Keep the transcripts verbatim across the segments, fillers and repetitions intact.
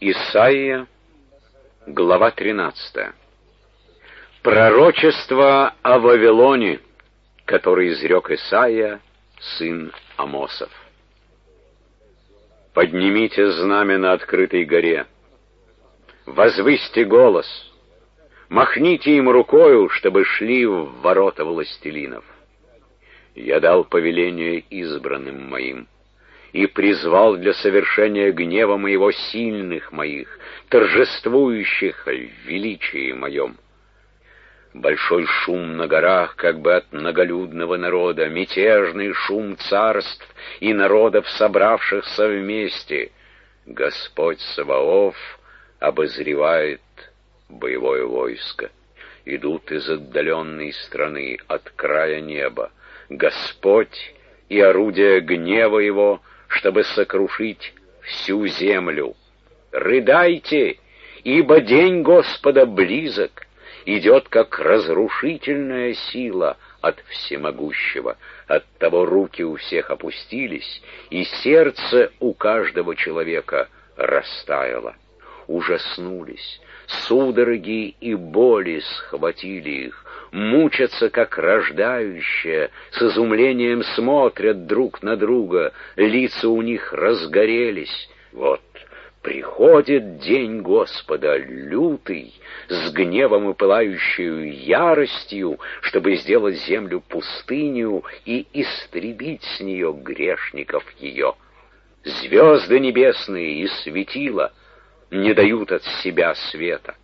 Исайя, глава тринадцатая. Пророчество о Вавилоне, которое изрек Исайя, сын Амосов. Поднимите знамя на открытой горе, возвысьте голос, махните им рукою, чтобы шли в ворота властелинов. Я дал повеление избранным моим и призвал для совершения гнева моего сильных моих, торжествующих в величии моем. Большой шум на горах, как бы от многолюдного народа, мятежный шум царств и народов, собравшихся вместе. Господь Саваоф обозревает боевое войско. Идут из отдаленной страны, от края неба. Господь и орудие гнева его, чтобы сокрушить всю землю. Рыдайте, ибо день Господа близок, идет как разрушительная сила от всемогущего. Оттого руки у всех опустились, и сердце у каждого человека растаяло. Ужаснулись, судороги и боли схватили их, мучатся, как рождающие, с изумлением смотрят друг на друга, лица у них разгорелись. Вот приходит день Господа, лютый, с гневом и пылающей яростью, чтобы сделать землю пустынью и истребить с нее грешников ее. Звезды небесные и светила не дают от себя света.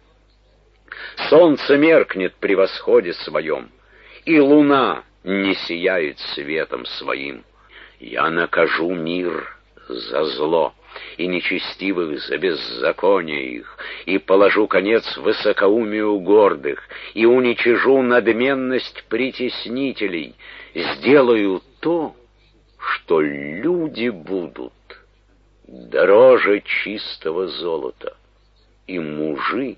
Солнце меркнет при восходе своем, и луна не сияет светом своим. Я накажу мир за зло, и нечестивых за беззаконие их, и положу конец высокоумию гордых, и уничижу надменность притеснителей, сделаю то, что люди будут дороже чистого золота, и мужи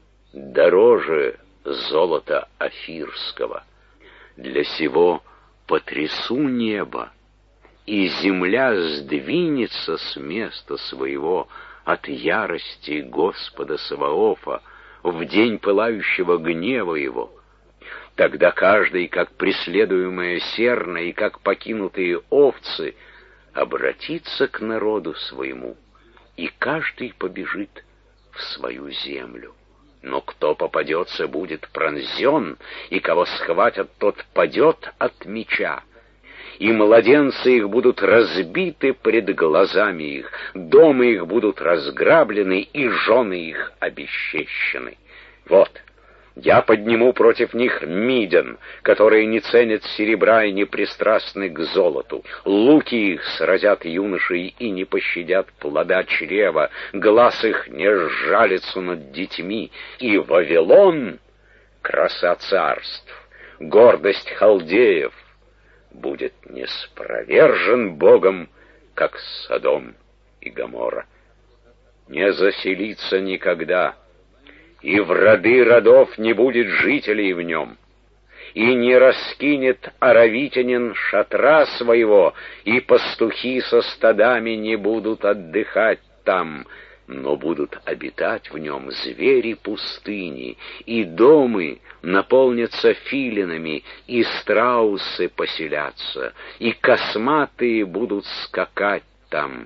дороже золота офирского. Для сего потрясу небо, и земля сдвинется с места своего от ярости Господа Саваофа в день пылающего гнева его. Тогда каждый, как преследуемая серна и как покинутые овцы, обратится к народу своему, и каждый побежит в свою землю. Но кто попадется, будет пронзен, и кого схватят, тот падет от меча. И младенцы их будут разбиты пред глазами их, дома их будут разграблены, и жены их обесчещены. Вот, я подниму против них Мидян, которые не ценят серебра и не пристрастны к золоту. Луки их сразят юношей и не пощадят плода чрева, глаз их не сжалится над детьми. И Вавилон, краса царств, гордость халдеев, будет неспровержен Богом, как Содом и Гоморра. Не заселится никогда, и в роды родов не будет жителей в нем, и не раскинет аравитянин шатра своего, и пастухи со стадами не будут отдыхать там, но будут обитать в нем звери пустыни, и домы наполнятся филинами, и страусы поселятся, и косматые будут скакать там,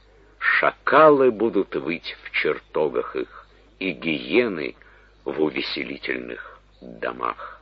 шакалы будут выть в чертогах их, и гиены в увеселительных домах.